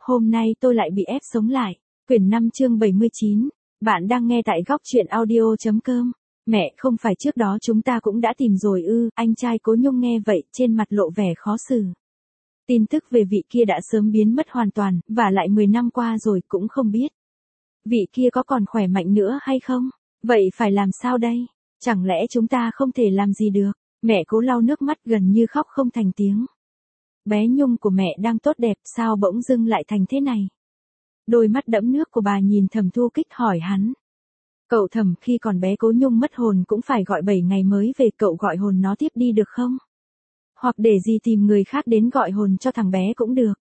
hôm nay tôi lại bị ép sống lại. Quyển 5 chương 79. Bạn đang nghe tại góc truyện audio.com. Mẹ, không phải trước đó chúng ta cũng đã tìm rồi ư? Anh trai Cố Nhung nghe vậy, trên mặt lộ vẻ khó xử. Tin tức về vị kia đã sớm biến mất hoàn toàn, và lại 10 năm qua rồi cũng không biết. Vị kia có còn khỏe mạnh nữa hay không? Vậy phải làm sao đây? Chẳng lẽ chúng ta không thể làm gì được? Mẹ Cố lau nước mắt gần như khóc không thành tiếng. Bé Nhung của mẹ đang tốt đẹp, sao bỗng dưng lại thành thế này? Đôi mắt đẫm nước của bà nhìn Thẩm Thu Kích hỏi hắn. Cậu Thẩm, khi còn bé Cố Nhung mất hồn cũng phải gọi 7 ngày mới về, cậu gọi hồn nó tiếp đi được không? Hoặc để dì tìm người khác đến gọi hồn cho thằng bé cũng được.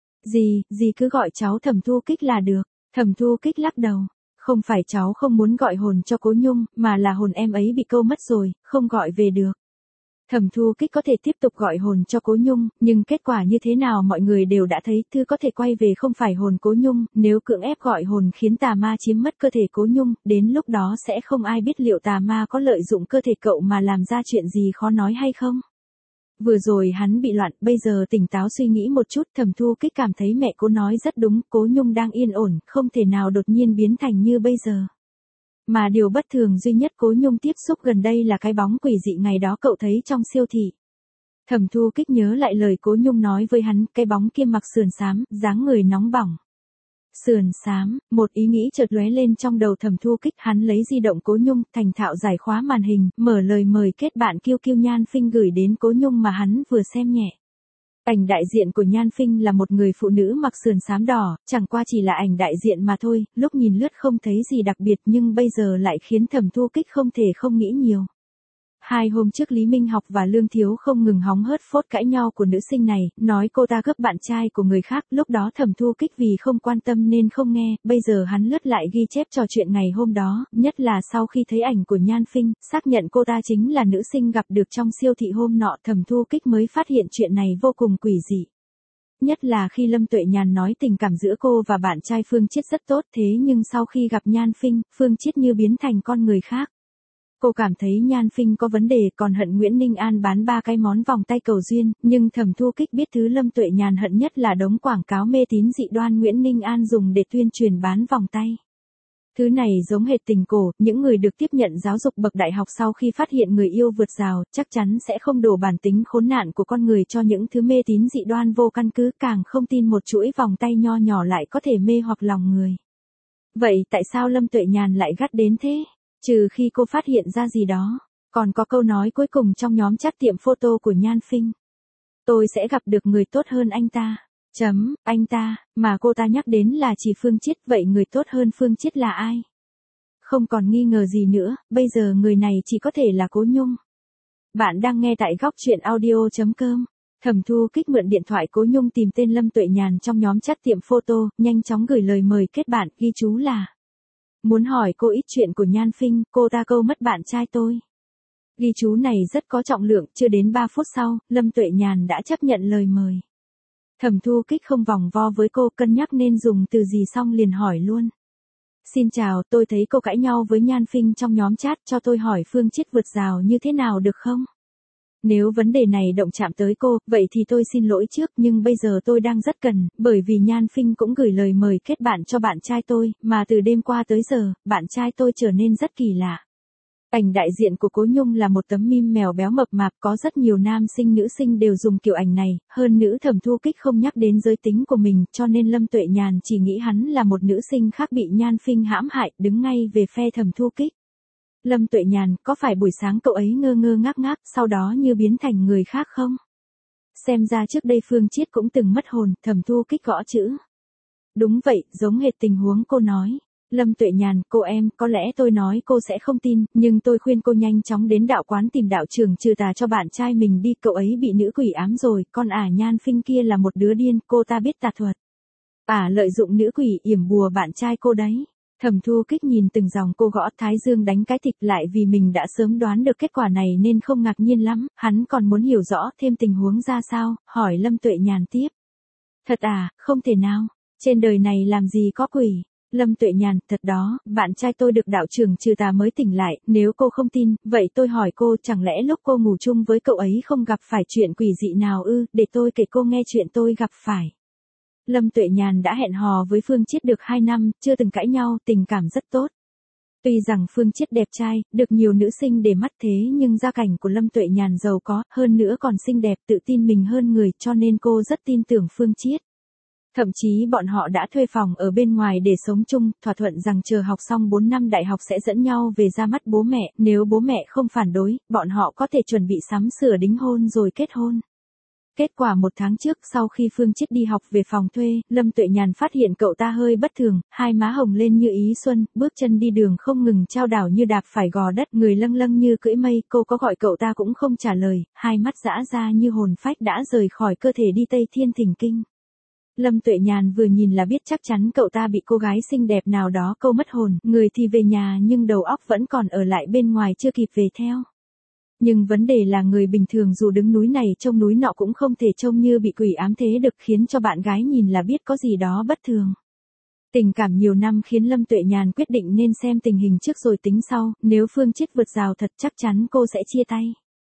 Dì cứ gọi cháu Thẩm Thu Kích là được. Thẩm Thu Kích lắc đầu. Không phải cháu không muốn gọi hồn cho Cố Nhung, mà là hồn em ấy bị câu mất rồi, không gọi về được. Thẩm Thu Kích có thể tiếp tục gọi hồn cho Cố Nhung, nhưng kết quả như thế nào mọi người đều đã thấy, thứ có thể quay về không phải hồn Cố Nhung, nếu cưỡng ép gọi hồn khiến tà ma chiếm mất cơ thể Cố Nhung, đến lúc đó sẽ không ai biết liệu tà ma có lợi dụng cơ thể cậu mà làm ra chuyện gì khó nói hay không. Vừa rồi hắn bị loạn, bây giờ tỉnh táo suy nghĩ một chút, Thẩm Thu Kích cảm thấy mẹ cô nói rất đúng, Cố Nhung đang yên ổn, không thể nào đột nhiên biến thành như bây giờ. Mà điều bất thường duy nhất Cố Nhung tiếp xúc gần đây là cái bóng quỷ dị ngày đó cậu thấy trong siêu thị. Thẩm Thu Kích nhớ lại lời Cố Nhung nói với hắn, cái bóng kia mặc sườn xám, dáng người nóng bỏng. Sườn xám, một ý nghĩ chợt lóe lên trong đầu Thẩm Thu Kích, hắn lấy di động Cố Nhung, thành thạo giải khóa màn hình, mở lời mời kết bạn Kiêu Kiêu Nhan Phinh gửi đến Cố Nhung mà hắn vừa xem nhẹ. Ảnh đại diện của Nhan Phinh là một người phụ nữ mặc sườn xám đỏ, chẳng qua chỉ là ảnh đại diện mà thôi, lúc nhìn lướt không thấy gì đặc biệt nhưng bây giờ lại khiến Thẩm Thu Kích không thể không nghĩ nhiều. 2 hôm trước Lý Minh Học và Lương Thiếu không ngừng hóng hớt phốt cãi nhau của nữ sinh này, nói cô ta gấp bạn trai của người khác, lúc đó Thẩm Thu Kích vì không quan tâm nên không nghe, bây giờ hắn lướt lại ghi chép trò chuyện ngày hôm đó, nhất là sau khi thấy ảnh của Nhan Phinh, xác nhận cô ta chính là nữ sinh gặp được trong siêu thị hôm nọ, Thẩm Thu Kích mới phát hiện chuyện này vô cùng quỷ dị. Nhất là khi Lâm Tuệ Nhàn nói tình cảm giữa cô và bạn trai Phương Chiết rất tốt, thế nhưng sau khi gặp Nhan Phinh, Phương Chiết như biến thành con người khác. Cô cảm thấy Nhan Phinh có vấn đề, còn hận Nguyễn Ninh An bán 3 cái món vòng tay cầu duyên, nhưng Thẩm Thu Kích biết thứ Lâm Tuệ Nhàn hận nhất là đống quảng cáo mê tín dị đoan Nguyễn Ninh An dùng để tuyên truyền bán vòng tay. Thứ này giống hệt tình cổ, những người được tiếp nhận giáo dục bậc đại học sau khi phát hiện người yêu vượt rào, chắc chắn sẽ không đổ bản tính khốn nạn của con người cho những thứ mê tín dị đoan vô căn cứ, càng không tin một chuỗi vòng tay nho nhỏ lại có thể mê hoặc lòng người. Vậy tại sao Lâm Tuệ Nhàn lại gắt đến thế? Trừ khi cô phát hiện ra gì đó. Còn có câu nói cuối cùng trong nhóm chat tiệm photo của Nhan Phinh. Tôi sẽ gặp được người tốt hơn anh ta. Anh ta, mà cô ta nhắc đến là chỉ Phương Chiết, vậy người tốt hơn Phương Chiết là ai? Không còn nghi ngờ gì nữa, bây giờ người này chỉ có thể là Cố Nhung. Bạn đang nghe tại góc truyện audio.com. Thẩm Thu Kích mượn điện thoại Cố Nhung tìm tên Lâm Tuệ Nhàn trong nhóm chat tiệm photo, nhanh chóng gửi lời mời kết bạn, ghi chú là muốn hỏi cô ít chuyện của Nhan Phinh, cô ta câu mất bạn trai tôi. Ghi chú này rất có trọng lượng, chưa đến 3 phút sau, Lâm Tuệ Nhàn đã chấp nhận lời mời. Thẩm Thu Kích không vòng vo với cô, cân nhắc nên dùng từ gì xong liền hỏi luôn. Xin chào, tôi thấy cô cãi nhau với Nhan Phinh trong nhóm chat, cho tôi hỏi Phương Chiết vượt rào như thế nào được không? Nếu vấn đề này động chạm tới cô, vậy thì tôi xin lỗi trước, nhưng bây giờ tôi đang rất cần, bởi vì Nhan Phinh cũng gửi lời mời kết bạn cho bạn trai tôi, mà từ đêm qua tới giờ, bạn trai tôi trở nên rất kỳ lạ. Ảnh đại diện của Cố Nhung là một tấm meme mèo béo mập mạp, có rất nhiều nam sinh nữ sinh đều dùng kiểu ảnh này, hơn nữ Thẩm Thu Kích không nhắc đến giới tính của mình, cho nên Lâm Tuệ Nhàn chỉ nghĩ hắn là một nữ sinh khác bị Nhan Phinh hãm hại, đứng ngay về phe Thẩm Thu Kích. Lâm Tuệ Nhàn, có phải buổi sáng cậu ấy ngơ ngơ ngác ngác, sau đó như biến thành người khác không? Xem ra trước đây Phương Chiết cũng từng mất hồn, Thẩm Thu Kích gõ chữ. Đúng vậy, giống hệt tình huống cô nói. Lâm Tuệ Nhàn, cô em, có lẽ tôi nói cô sẽ không tin, nhưng tôi khuyên cô nhanh chóng đến đạo quán tìm đạo trưởng trừ tà cho bạn trai mình đi, cậu ấy bị nữ quỷ ám rồi, con Nhan Phinh kia là một đứa điên, cô ta biết tà thuật. Lợi dụng nữ quỷ yểm bùa bạn trai cô đấy. Thẩm Thu Kích nhìn từng dòng cô gõ, thái dương đánh cái thịt, lại vì mình đã sớm đoán được kết quả này nên không ngạc nhiên lắm, hắn còn muốn hiểu rõ thêm tình huống ra sao, hỏi Lâm Tuệ Nhàn tiếp. Thật à, không thể nào, trên đời này làm gì có quỷ. Lâm Tuệ Nhàn, thật đó, bạn trai tôi được đạo trưởng trừ tà mới tỉnh lại, nếu cô không tin, vậy tôi hỏi cô, chẳng lẽ lúc cô ngủ chung với cậu ấy không gặp phải chuyện quỷ dị nào ư, để tôi kể cô nghe chuyện tôi gặp phải. Lâm Tuệ Nhàn đã hẹn hò với Phương Chiết được 2 năm, chưa từng cãi nhau, tình cảm rất tốt. Tuy rằng Phương Chiết đẹp trai, được nhiều nữ sinh để mắt thế nhưng gia cảnh của Lâm Tuệ Nhàn giàu có, hơn nữa còn xinh đẹp tự tin mình hơn người cho nên cô rất tin tưởng Phương Chiết. Thậm chí bọn họ đã thuê phòng ở bên ngoài để sống chung, thỏa thuận rằng chờ học xong 4 năm đại học sẽ dẫn nhau về ra mắt bố mẹ, nếu bố mẹ không phản đối, bọn họ có thể chuẩn bị sắm sửa đính hôn rồi kết hôn. Kết quả 1 tháng trước sau khi Phương Chiết đi học về phòng thuê, Lâm Tuệ Nhàn phát hiện cậu ta hơi bất thường, hai má hồng lên như ý xuân, bước chân đi đường không ngừng chao đảo như đạp phải gò đất, người lâng lâng như cưỡi mây, cô có gọi cậu ta cũng không trả lời, hai mắt dã ra như hồn phách đã rời khỏi cơ thể đi Tây Thiên Thỉnh Kinh. Lâm Tuệ Nhàn vừa nhìn là biết chắc chắn cậu ta bị cô gái xinh đẹp nào đó câu mất hồn, người thì về nhà nhưng đầu óc vẫn còn ở lại bên ngoài chưa kịp về theo. Nhưng vấn đề là người bình thường dù đứng núi này trông núi nọ cũng không thể trông như bị quỷ ám thế được, khiến cho bạn gái nhìn là biết có gì đó bất thường. Tình cảm nhiều năm khiến Lâm Tuệ Nhàn quyết định nên xem tình hình trước rồi tính sau, nếu Phương Chiết vượt rào thật chắc chắn cô sẽ chia tay.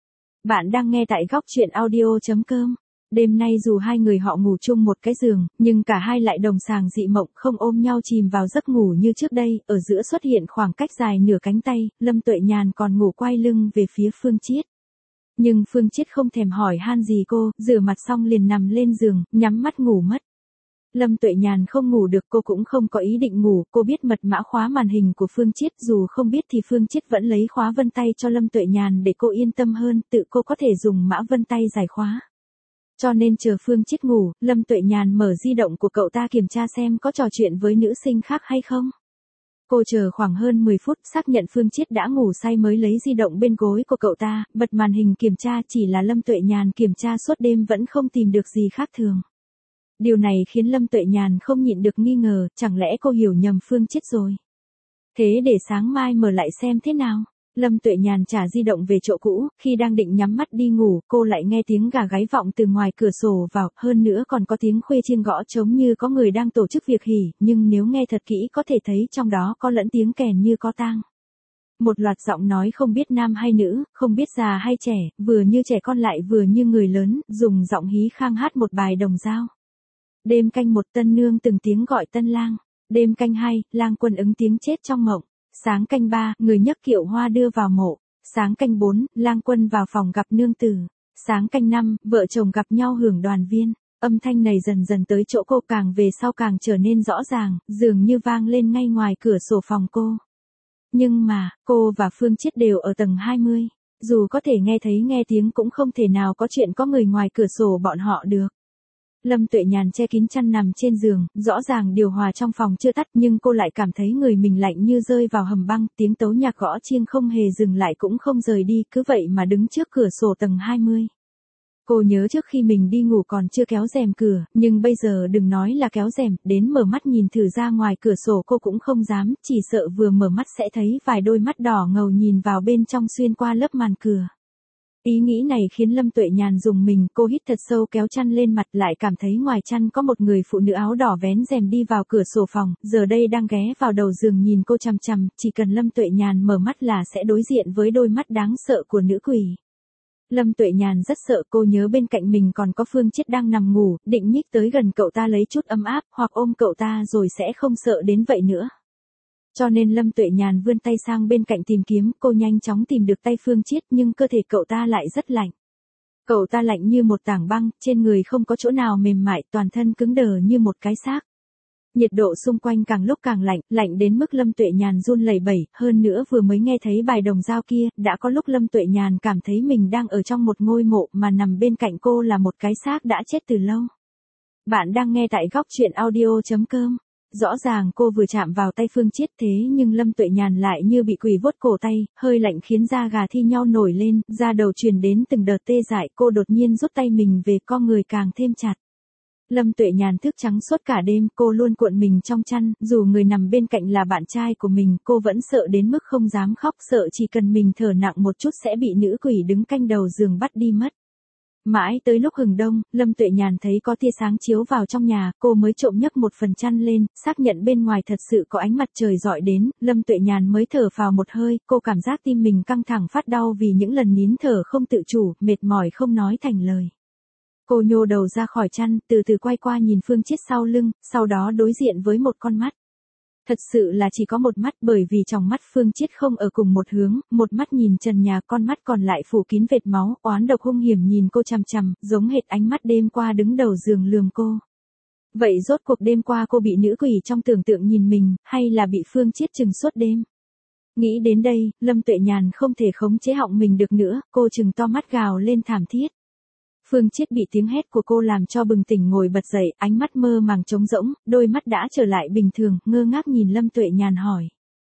Bạn đang nghe tại góc truyện audio.com. Đêm nay dù hai người họ ngủ chung một cái giường, nhưng cả hai lại đồng sàng dị mộng, không ôm nhau chìm vào giấc ngủ như trước đây, ở giữa xuất hiện khoảng cách dài nửa cánh tay, Lâm Tuệ Nhàn còn ngủ quay lưng về phía Phương Chiết. Nhưng Phương Chiết không thèm hỏi han gì cô, rửa mặt xong liền nằm lên giường, nhắm mắt ngủ mất. Lâm Tuệ Nhàn không ngủ được, cô cũng không có ý định ngủ, cô biết mật mã khóa màn hình của Phương Chiết, dù không biết thì Phương Chiết vẫn lấy khóa vân tay cho Lâm Tuệ Nhàn để cô yên tâm hơn, tự cô có thể dùng mã vân tay giải khóa. Cho nên chờ Phương Chiết ngủ, Lâm Tuệ Nhàn mở di động của cậu ta kiểm tra xem có trò chuyện với nữ sinh khác hay không. Cô chờ khoảng hơn 10 phút, xác nhận Phương Chiết đã ngủ say mới lấy di động bên gối của cậu ta, bật màn hình kiểm tra, chỉ là Lâm Tuệ Nhàn kiểm tra suốt đêm vẫn không tìm được gì khác thường. Điều này khiến Lâm Tuệ Nhàn không nhịn được nghi ngờ, chẳng lẽ cô hiểu nhầm Phương Chiết rồi. Thế để sáng mai mở lại xem thế nào. Lâm Tuệ Nhàn trả di động về chỗ cũ, khi đang định nhắm mắt đi ngủ, cô lại nghe tiếng gà gáy vọng từ ngoài cửa sổ vào, hơn nữa còn có tiếng khuê chiêng gõ trống như có người đang tổ chức việc hỉ, nhưng nếu nghe thật kỹ có thể thấy trong đó có lẫn tiếng kèn như có tang. Một loạt giọng nói không biết nam hay nữ, không biết già hay trẻ, vừa như trẻ con lại vừa như người lớn, dùng giọng hí khang hát một bài đồng dao. Đêm canh 1 tân nương từng tiếng gọi tân lang. Đêm canh 2, lang quân ứng tiếng chết trong mộng. Sáng canh 3, người nhấc kiệu hoa đưa vào mộ. Sáng canh 4, lang quân vào phòng gặp nương tử. Sáng canh 5, vợ chồng gặp nhau hưởng đoàn viên. Âm thanh này dần dần tới chỗ cô, càng về sau càng trở nên rõ ràng, dường như vang lên ngay ngoài cửa sổ phòng cô. Nhưng mà, cô và Phương Chiết đều ở tầng 20. Dù có thể nghe tiếng cũng không thể nào có chuyện có người ngoài cửa sổ bọn họ được. Lâm Tuệ Nhàn che kín chăn nằm trên giường, rõ ràng điều hòa trong phòng chưa tắt nhưng cô lại cảm thấy người mình lạnh như rơi vào hầm băng, tiếng tấu nhạc gõ chiêng không hề dừng lại cũng không rời đi, cứ vậy mà đứng trước cửa sổ tầng 20. Cô nhớ trước khi mình đi ngủ còn chưa kéo rèm cửa, nhưng bây giờ đừng nói là kéo rèm, đến mở mắt nhìn thử ra ngoài cửa sổ cô cũng không dám, chỉ sợ vừa mở mắt sẽ thấy vài đôi mắt đỏ ngầu nhìn vào bên trong xuyên qua lớp màn cửa. Ý nghĩ này khiến Lâm Tuệ Nhàn rùng mình, cô hít thật sâu kéo chăn lên mặt, lại cảm thấy ngoài chăn có một người phụ nữ áo đỏ vén rèm đi vào cửa sổ phòng, giờ đây đang ghé vào đầu giường nhìn cô chằm chằm, chỉ cần Lâm Tuệ Nhàn mở mắt là sẽ đối diện với đôi mắt đáng sợ của nữ quỷ. Lâm Tuệ Nhàn rất sợ, cô nhớ bên cạnh mình còn có Phương Chiết đang nằm ngủ, định nhích tới gần cậu ta lấy chút ấm áp, hoặc ôm cậu ta rồi sẽ không sợ đến vậy nữa. Cho nên Lâm Tuệ Nhàn vươn tay sang bên cạnh tìm kiếm, cô nhanh chóng tìm được tay Phương Chiết nhưng cơ thể cậu ta lại rất lạnh. Cậu ta lạnh như một tảng băng, trên người không có chỗ nào mềm mại, toàn thân cứng đờ như một cái xác. Nhiệt độ xung quanh càng lúc càng lạnh, lạnh đến mức Lâm Tuệ Nhàn run lẩy bẩy, hơn nữa vừa mới nghe thấy bài đồng dao kia, đã có lúc Lâm Tuệ Nhàn cảm thấy mình đang ở trong một ngôi mộ mà nằm bên cạnh cô là một cái xác đã chết từ lâu. Bạn đang nghe tại góc truyện audio.com. Rõ ràng cô vừa chạm vào tay Phương Chiết thế nhưng Lâm Tuệ Nhàn lại như bị quỷ vuốt cổ tay, hơi lạnh khiến da gà thi nhau nổi lên, da đầu truyền đến từng đợt tê dại, cô đột nhiên rút tay mình về, co người càng thêm chặt. Lâm Tuệ Nhàn thức trắng suốt cả đêm, cô luôn cuộn mình trong chăn, dù người nằm bên cạnh là bạn trai của mình, cô vẫn sợ đến mức không dám khóc, sợ chỉ cần mình thở nặng một chút sẽ bị nữ quỷ đứng canh đầu giường bắt đi mất. Mãi tới lúc hừng đông, Lâm Tuệ Nhàn thấy có tia sáng chiếu vào trong nhà, cô mới trộm nhấc một phần chăn lên, xác nhận bên ngoài thật sự có ánh mặt trời rọi đến, Lâm Tuệ Nhàn mới thở phào một hơi, cô cảm giác tim mình căng thẳng phát đau vì những lần nín thở không tự chủ, mệt mỏi không nói thành lời. Cô nhô đầu ra khỏi chăn, từ từ quay qua nhìn Phương Chiết sau lưng, sau đó đối diện với một con mắt. Thật sự là chỉ có một mắt, bởi vì tròng mắt Phương Chiết không ở cùng một hướng, một mắt nhìn trần nhà, con mắt còn lại phủ kín vệt máu, oán độc hung hiểm nhìn cô chằm chằm, giống hệt ánh mắt đêm qua đứng đầu giường lườm cô. Vậy rốt cuộc đêm qua cô bị nữ quỷ trong tưởng tượng nhìn mình, hay là bị Phương Chiết trừng suốt đêm? Nghĩ đến đây, Lâm Tuệ Nhàn không thể khống chế họng mình được nữa, cô trừng to mắt gào lên thảm thiết. Phương Chiết bị tiếng hét của cô làm cho bừng tỉnh ngồi bật dậy, ánh mắt mơ màng trống rỗng, đôi mắt đã trở lại bình thường, ngơ ngác nhìn Lâm Tuệ Nhàn hỏi.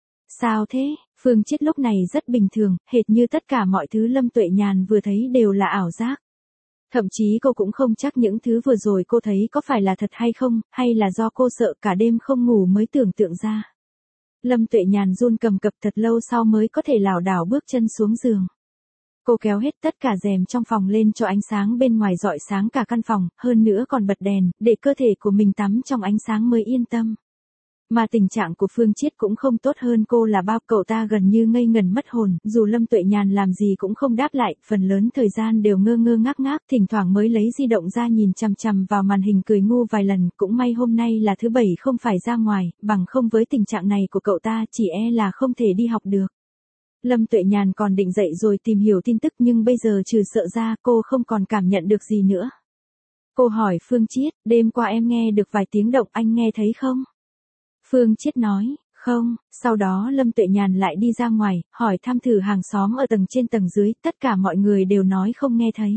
Sao thế? Phương Chiết lúc này rất bình thường, hệt như tất cả mọi thứ Lâm Tuệ Nhàn vừa thấy đều là ảo giác. Thậm chí cô cũng không chắc những thứ vừa rồi cô thấy có phải là thật hay không, hay là do cô sợ cả đêm không ngủ mới tưởng tượng ra. Lâm Tuệ Nhàn run cầm cập thật lâu sau mới có thể lảo đảo bước chân xuống giường. Cô kéo hết tất cả rèm trong phòng lên cho ánh sáng bên ngoài rọi sáng cả căn phòng, hơn nữa còn bật đèn, để cơ thể của mình tắm trong ánh sáng mới yên tâm. Mà tình trạng của Phương Chiết cũng không tốt hơn cô là bao, cậu ta gần như ngây ngẩn mất hồn, dù Lâm Tuệ Nhàn làm gì cũng không đáp lại, phần lớn thời gian đều ngơ ngơ ngác ngác, thỉnh thoảng mới lấy di động ra nhìn chằm chằm vào màn hình cười ngu vài lần, cũng may hôm nay là thứ bảy không phải ra ngoài, bằng không với tình trạng này của cậu ta chỉ e là không thể đi học được. Lâm Tuệ Nhàn còn định dậy rồi tìm hiểu tin tức nhưng bây giờ trừ sợ ra cô không còn cảm nhận được gì nữa. Cô hỏi Phương Chiết, đêm qua em nghe được vài tiếng động, anh nghe thấy không? Phương Chiết nói, không, sau đó Lâm Tuệ Nhàn lại đi ra ngoài, hỏi thăm thử hàng xóm ở tầng trên tầng dưới, tất cả mọi người đều nói không nghe thấy.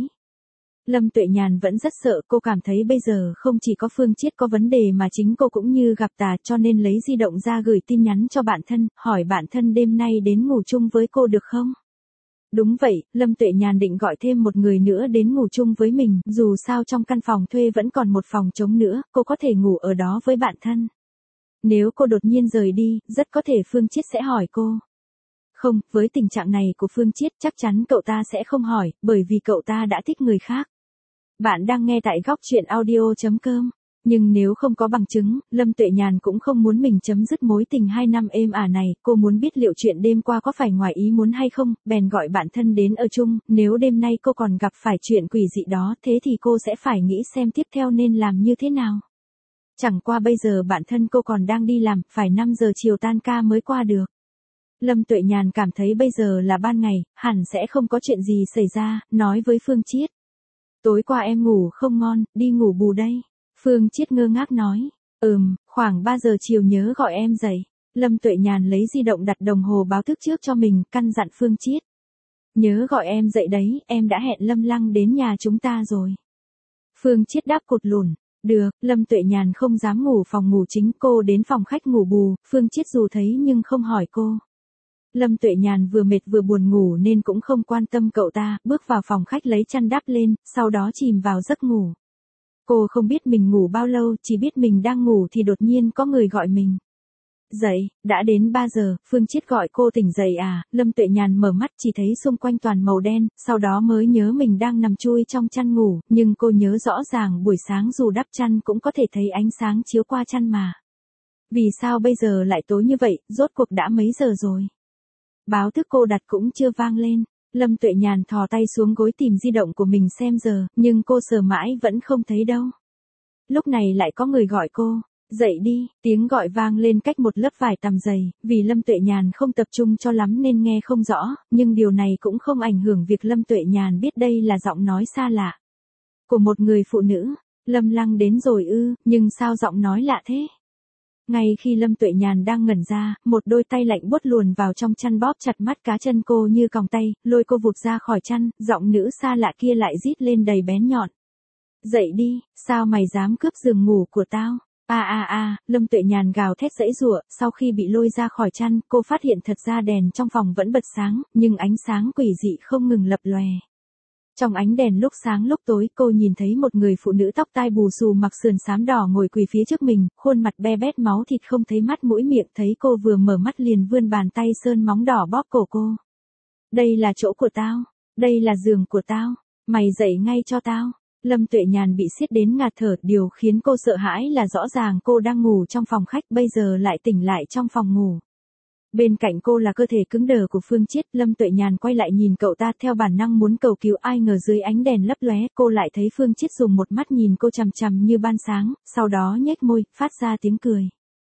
Lâm Tuệ Nhàn vẫn rất sợ, cô cảm thấy bây giờ không chỉ có Phương Chiết có vấn đề mà chính cô cũng như gặp tà, cho nên lấy di động ra gửi tin nhắn cho bạn thân, hỏi bạn thân đêm nay đến ngủ chung với cô được không? Đúng vậy, Lâm Tuệ Nhàn định gọi thêm một người nữa đến ngủ chung với mình, dù sao trong căn phòng thuê vẫn còn một phòng trống nữa, cô có thể ngủ ở đó với bạn thân. Nếu cô đột nhiên rời đi, rất có thể Phương Chiết sẽ hỏi cô. Không, với tình trạng này của Phương Chiết chắc chắn cậu ta sẽ không hỏi, bởi vì cậu ta đã thích người khác. Bạn đang nghe tại góc truyện audio.com. Nhưng nếu không có bằng chứng, Lâm Tuệ Nhàn cũng không muốn mình chấm dứt mối tình 2 năm êm ả này, cô muốn biết liệu chuyện đêm qua có phải ngoài ý muốn hay không, bèn gọi bạn thân đến ở chung, nếu đêm nay cô còn gặp phải chuyện quỷ dị đó, thế thì cô sẽ phải nghĩ xem tiếp theo nên làm như thế nào. Chẳng qua bây giờ bạn thân cô còn đang đi làm, phải 5 giờ chiều tan ca mới qua được. Lâm Tuệ Nhàn cảm thấy bây giờ là ban ngày, hẳn sẽ không có chuyện gì xảy ra, nói với Phương Chiết. Tối qua em ngủ không ngon, đi ngủ bù đây. Phương Chiết ngơ ngác nói, khoảng 3 giờ chiều nhớ gọi em dậy. Lâm Tuệ Nhàn lấy di động đặt đồng hồ báo thức trước cho mình, căn dặn Phương Chiết. Nhớ gọi em dậy đấy, em đã hẹn Lâm Lăng đến nhà chúng ta rồi. Phương Chiết đáp cụt lùn. Được, Lâm Tuệ Nhàn không dám ngủ phòng ngủ chính, cô đến phòng khách ngủ bù, Phương Chiết dù thấy nhưng không hỏi cô. Lâm Tuệ Nhàn vừa mệt vừa buồn ngủ nên cũng không quan tâm cậu ta, bước vào phòng khách lấy chăn đắp lên, sau đó chìm vào giấc ngủ. Cô không biết mình ngủ bao lâu, chỉ biết mình đang ngủ thì đột nhiên có người gọi mình. Dậy, đã đến 3 giờ, Phương Chiết gọi cô tỉnh dậy à, Lâm Tuệ Nhàn mở mắt chỉ thấy xung quanh toàn màu đen, sau đó mới nhớ mình đang nằm chui trong chăn ngủ, nhưng cô nhớ rõ ràng buổi sáng dù đắp chăn cũng có thể thấy ánh sáng chiếu qua chăn mà. Vì sao bây giờ lại tối như vậy, rốt cuộc đã mấy giờ rồi? Báo thức cô đặt cũng chưa vang lên. Lâm Tuệ Nhàn thò tay xuống gối tìm di động của mình xem giờ, nhưng cô sờ mãi vẫn không thấy đâu. Lúc này lại có người gọi cô. Dậy đi, tiếng gọi vang lên cách một lớp vải tằm dày, vì Lâm Tuệ Nhàn không tập trung cho lắm nên nghe không rõ, nhưng điều này cũng không ảnh hưởng việc Lâm Tuệ Nhàn biết đây là giọng nói xa lạ. Của một người phụ nữ, Lâm Lăng đến rồi ư, nhưng sao giọng nói lạ thế? Ngay khi Lâm Tuệ Nhàn đang ngẩn ra, một đôi tay lạnh buốt luồn vào trong chăn bóp chặt mắt cá chân cô như còng tay, lôi cô vụt ra khỏi chăn, giọng nữ xa lạ kia lại rít lên đầy bén nhọn. Dậy đi, sao mày dám cướp giường ngủ của tao? Lâm Tuệ Nhàn gào thét giãy giụa, sau khi bị lôi ra khỏi chăn, cô phát hiện thật ra đèn trong phòng vẫn bật sáng, nhưng ánh sáng quỷ dị không ngừng lập lòe. Trong ánh đèn lúc sáng lúc tối, cô nhìn thấy một người phụ nữ tóc tai bù xù mặc sườn xám đỏ ngồi quỳ phía trước mình, khuôn mặt be bét máu thịt không thấy mắt mũi miệng, thấy cô vừa mở mắt liền vươn bàn tay sơn móng đỏ bóp cổ cô. Đây là chỗ của tao, đây là giường của tao, mày dậy ngay cho tao. Lâm Tuệ Nhàn bị siết đến ngạt thở, điều khiến cô sợ hãi là rõ ràng cô đang ngủ trong phòng khách, bây giờ lại tỉnh lại trong phòng ngủ. Bên cạnh cô là cơ thể cứng đờ của Phương Chiết, Lâm Tuệ Nhàn quay lại nhìn cậu ta theo bản năng muốn cầu cứu, ai ngờ dưới ánh đèn lấp lóe, cô lại thấy Phương Chiết dùng một mắt nhìn cô chằm chằm như ban sáng, sau đó nhếch môi, phát ra tiếng cười.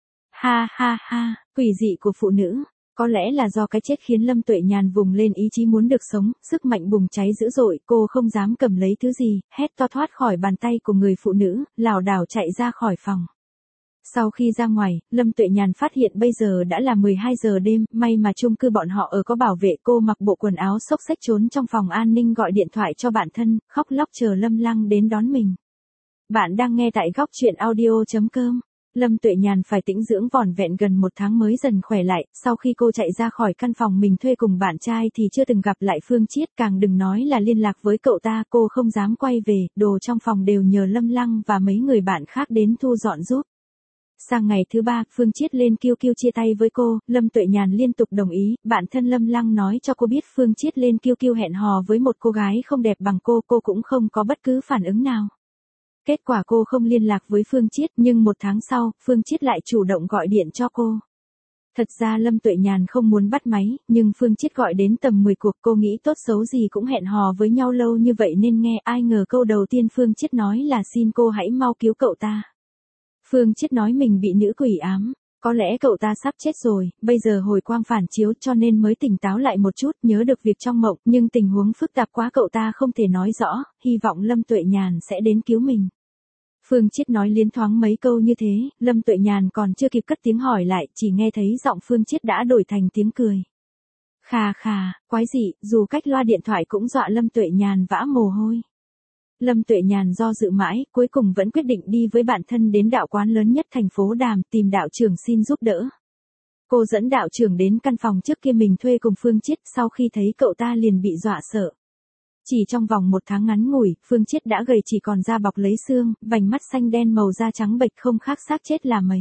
Ha ha ha, quỷ dị của phụ nữ. Có lẽ là do cái chết khiến Lâm Tuệ Nhàn vùng lên ý chí muốn được sống, sức mạnh bùng cháy dữ dội, cô không dám cầm lấy thứ gì, hét to thoát khỏi bàn tay của người phụ nữ, lảo đảo chạy ra khỏi phòng. Sau khi ra ngoài, Lâm Tuệ Nhàn phát hiện bây giờ đã là 12 giờ đêm, may mà chung cư bọn họ ở có bảo vệ, cô mặc bộ quần áo xốc xếch trốn trong phòng an ninh gọi điện thoại cho bạn thân, khóc lóc chờ Lâm Lăng đến đón mình. Bạn đang nghe tại góc truyện audio.com. Lâm Tuệ Nhàn phải tĩnh dưỡng vỏn vẹn gần 1 tháng mới dần khỏe lại, sau khi cô chạy ra khỏi căn phòng mình thuê cùng bạn trai thì chưa từng gặp lại Phương Chiết, càng đừng nói là liên lạc với cậu ta, cô không dám quay về, đồ trong phòng đều nhờ Lâm Lăng và mấy người bạn khác đến thu dọn giúp. Sang ngày thứ 3, Phương Chiết lên QQ chia tay với cô, Lâm Tuệ Nhàn liên tục đồng ý, bạn thân Lâm Lăng nói cho cô biết Phương Chiết lên QQ hẹn hò với một cô gái không đẹp bằng cô cũng không có bất cứ phản ứng nào. Kết quả cô không liên lạc với Phương Chiết, nhưng 1 tháng sau, Phương Chiết lại chủ động gọi điện cho cô. Thật ra Lâm Tuệ Nhàn không muốn bắt máy, nhưng Phương Chiết gọi đến tầm 10 cuộc, cô nghĩ tốt xấu gì cũng hẹn hò với nhau lâu như vậy nên nghe, ai ngờ câu đầu tiên Phương Chiết nói là xin cô hãy mau cứu cậu ta. Phương Chiết nói mình bị nữ quỷ ám, có lẽ cậu ta sắp chết rồi, bây giờ hồi quang phản chiếu cho nên mới tỉnh táo lại một chút, nhớ được việc trong mộng, nhưng tình huống phức tạp quá cậu ta không thể nói rõ, hy vọng Lâm Tuệ Nhàn sẽ đến cứu mình. Phương Chiết nói liến thoáng mấy câu như thế, Lâm Tuệ Nhàn còn chưa kịp cất tiếng hỏi lại, chỉ nghe thấy giọng Phương Chiết đã đổi thành tiếng cười. Khà khà, quái dị, dù cách loa điện thoại cũng dọa Lâm Tuệ Nhàn vã mồ hôi. Lâm Tuệ Nhàn do dự mãi, cuối cùng vẫn quyết định đi với bạn thân đến đạo quán lớn nhất thành phố Đàm, tìm đạo trưởng xin giúp đỡ. Cô dẫn đạo trưởng đến căn phòng trước kia mình thuê cùng Phương Chiết, sau khi thấy cậu ta liền bị dọa sợ. Chỉ trong vòng 1 tháng ngắn ngủi, Phương Chiết đã gầy chỉ còn da bọc lấy xương, vành mắt xanh đen màu da trắng bệch không khác xác chết là mấy.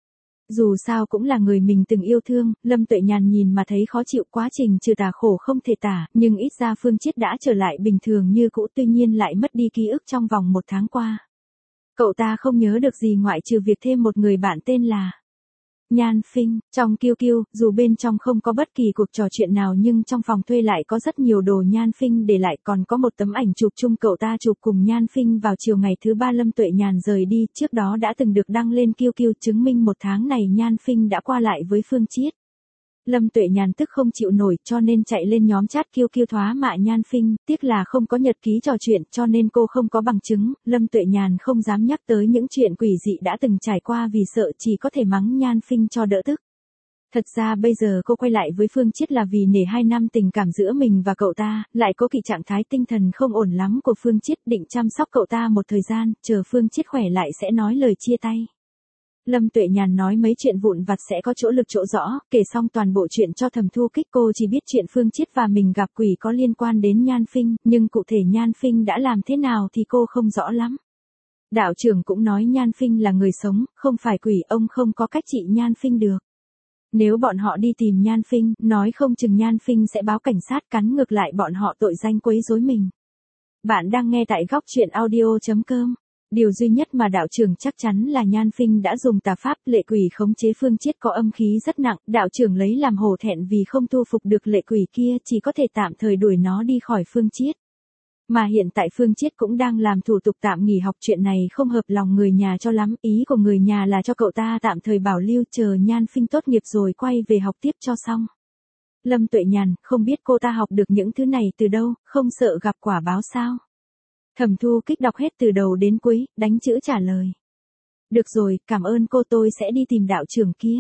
Dù sao cũng là người mình từng yêu thương, Lâm Tuệ Nhàn nhìn mà thấy khó chịu, quá trình trừ tà khổ không thể tả, nhưng ít ra Phương Chiết đã trở lại bình thường như cũ, tuy nhiên lại mất đi ký ức trong vòng 1 tháng qua. Cậu ta không nhớ được gì ngoại trừ việc thêm một người bạn tên là Nhan Phinh. Trong QQ, dù bên trong không có bất kỳ cuộc trò chuyện nào nhưng trong phòng thuê lại có rất nhiều đồ Nhan Phinh để lại, còn có một tấm ảnh chụp chung cậu ta chụp cùng Nhan Phinh vào chiều ngày thứ 3 Lâm Tuệ Nhàn rời đi, trước đó đã từng được đăng lên QQ chứng minh 1 tháng này Nhan Phinh đã qua lại với Phương Chiết. Lâm Tuệ Nhàn tức không chịu nổi cho nên chạy lên nhóm chat QQ thoá mạ Nhan Phinh, tiếc là không có nhật ký trò chuyện cho nên cô không có bằng chứng, Lâm Tuệ Nhàn không dám nhắc tới những chuyện quỷ dị đã từng trải qua vì sợ chỉ có thể mắng Nhan Phinh cho đỡ tức. Thật ra bây giờ cô quay lại với Phương Chiết là vì nể 2 năm tình cảm giữa mình và cậu ta, lại có kỵ trạng thái tinh thần không ổn lắm của Phương Chiết, định chăm sóc cậu ta một thời gian, chờ Phương Chiết khỏe lại sẽ nói lời chia tay. Lâm Tuệ Nhàn nói mấy chuyện vụn vặt sẽ có chỗ lực chỗ rõ, kể xong toàn bộ chuyện cho Thẩm Thu Kích, cô chỉ biết chuyện Phương Chiết và mình gặp quỷ có liên quan đến Nhan Phinh, nhưng cụ thể Nhan Phinh đã làm thế nào thì cô không rõ lắm. Đạo trưởng cũng nói Nhan Phinh là người sống, không phải quỷ, ông không có cách trị Nhan Phinh được. Nếu bọn họ đi tìm Nhan Phinh, nói không chừng Nhan Phinh sẽ báo cảnh sát cắn ngược lại bọn họ tội danh quấy rối mình. Bạn đang nghe tại góc truyện audio.com. Điều duy nhất mà đạo trưởng chắc chắn là Nhan Phinh đã dùng tà pháp, lệ quỷ khống chế Phương Chiết có âm khí rất nặng, đạo trưởng lấy làm hổ thẹn vì không thu phục được lệ quỷ kia, chỉ có thể tạm thời đuổi nó đi khỏi Phương Chiết. Mà hiện tại Phương Chiết cũng đang làm thủ tục tạm nghỉ học, chuyện này không hợp lòng người nhà cho lắm, ý của người nhà là cho cậu ta tạm thời bảo lưu chờ Nhan Phinh tốt nghiệp rồi quay về học tiếp cho xong. Lâm Tuệ Nhàn, không biết cô ta học được những thứ này từ đâu, không sợ gặp quả báo sao? Thẩm Thu Kích đọc hết từ đầu đến cuối, đánh chữ trả lời. Được rồi, cảm ơn cô, tôi sẽ đi tìm đạo trưởng kia.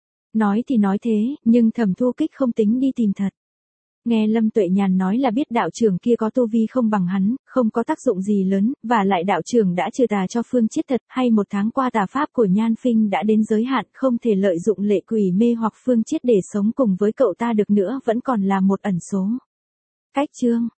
Nói thì nói thế, nhưng Thẩm Thu Kích không tính đi tìm thật. Nghe Lâm Tuệ Nhàn nói là biết đạo trưởng kia có tu vi không bằng hắn, không có tác dụng gì lớn, và lại đạo trưởng đã trừ tà cho Phương Chiết thật, hay 1 tháng qua tà pháp của Nhan Phinh đã đến giới hạn, không thể lợi dụng lệ quỷ mê hoặc Phương Chiết để sống cùng với cậu ta được nữa, vẫn còn là một ẩn số. Cách chương